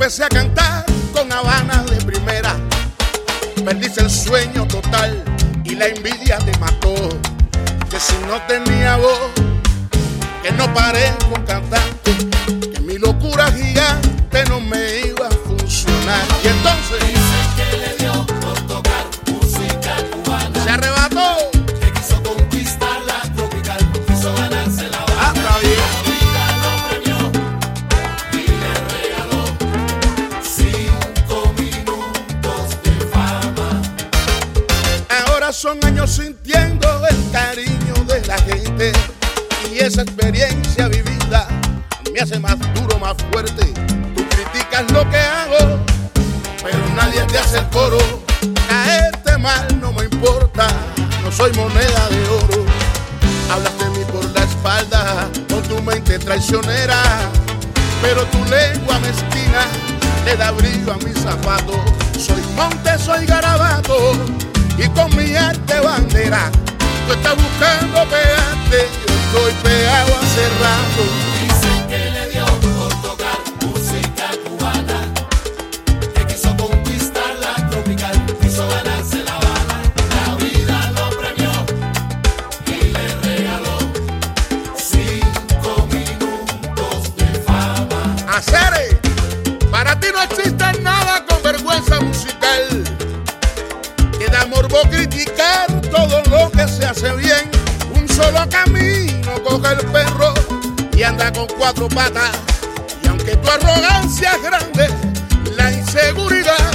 empecé a cantar con Habana de primera. Perdiste el sueño total y la envidia te mató. Que si no tenía voz, que no paré con cantante, que mi locura gigante no me iba a funcionar. Y entonces dicen que le dio por tocar música cubana. se arrebató. Que quiso conquistar la tropical, quiso ganarse la Habana. Ah, está bien. La vida lo premió y le regaló 5 minutos de fama. Ahora son años sintiendo el cariño de la gente, y esa experiencia vivida me hace más duro, más fuerte. Tú criticas lo que hago, pero nadie te hace el coro. Caerte mal no me importa, no soy moneda de oro. Hablas de mí por la espalda con tu mente traicionera, pero tu lengua mezquina le da brillo a mis zapatos. Soy monte, soy garabato, y con mi arte bandera. Tú estás buscando pegarte, yo estoy pegado hace rato. Dicen que le dio por tocar música cubana, que quiso conquistar la tropical, quiso ganarse la Habana. La vida lo premió y le regaló 5 minutos de fama. Acere, para ti no existe nada con vergüenza musical. Queda morbo criticar todo lo que se hace bien. Un solo camino coge el perro y anda con 4 patas. Y aunque tu arrogancia es grande, la inseguridad